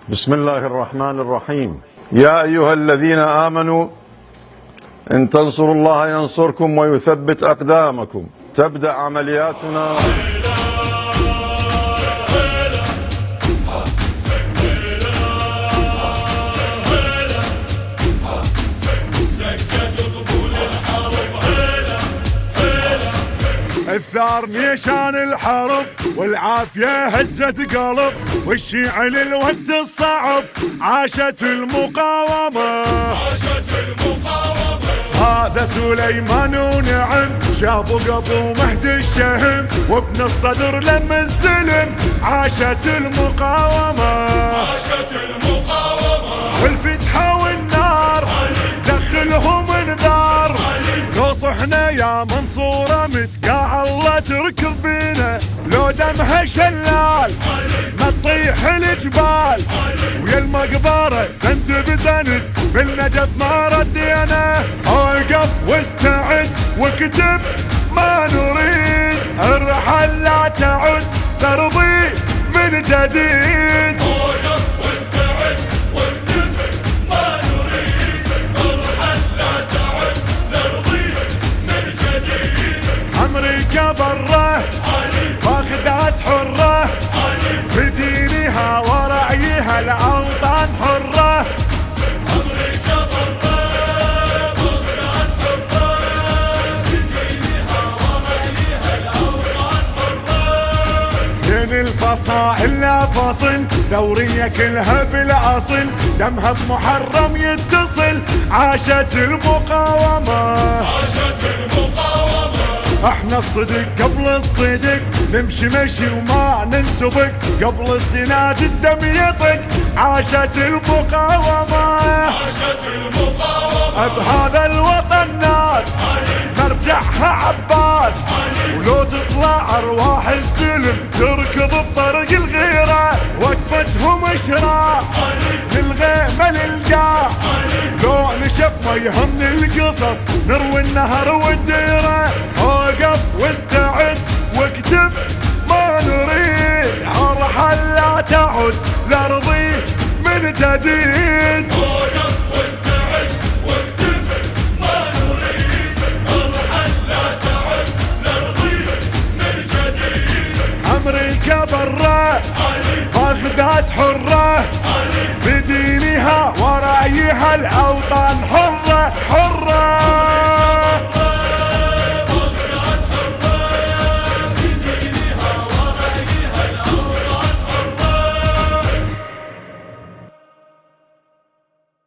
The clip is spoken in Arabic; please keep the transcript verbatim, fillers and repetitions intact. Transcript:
بسم الله الرحمن الرحيم. يا أيها الذين آمنوا إن تنصروا الله ينصركم ويثبت أقدامكم. تبدأ عملياتنا الثار نيشان الحرب والعافية هزت قلب، والشيع للود الصعب عاشت المقاومة. عاشت المقاومة. هذا سليمان ونعم شابو قبو مهدي الشهم، وابن الصدر لم السلم عاشت المقاومة. عاشت المقاومة. والفتحة والنار دخلهم انذار، لو صحنا يا منصورة متقاع الله تركض بينا، لو دمها شلال ما تطيح الجبال، ويا المقبرة سند بزند بالنجف ما ردينا. اوقف واستعد واكتب ما نريد، الرحل لا تعد ترضي من جديد. اوقف واستعد واكتب ما نريد، الرحل لا تعد نرضي من جديد. امريكا برا باغداد حرة، بدينها ورعيها الاوطان حرة. امريكا برا باغداد حرة، بدينها ورعيها الاوطان حرة. بين الفصائل لا فصل، ثورية كلها بالاصل، دمها بمحرم يتصل عاشت المقاومة. عاشت المقاومة. احنا الصدق قبل الصدق نمشي مشي وما ننسبق، قبل الزناد الدم يطق عاشت المقاومة. عاشت المقاومة. بهذا الوطن ناس مرجعها عباس، ولو تطلع ارواح السلم تركض بطرق الغيرة، وقفتهم اشراع للغيمة للقاع، لو نشف ما يهمني القصص نروي النهر والديرة. اوقف واستعد واكتب ما نريد، الرحل لا تعد لارضي من جديد. اوقف واستعد واكتب ما نريد، الرحل لا تعد لارضي من جديد. امريكا برا باغداد حرة،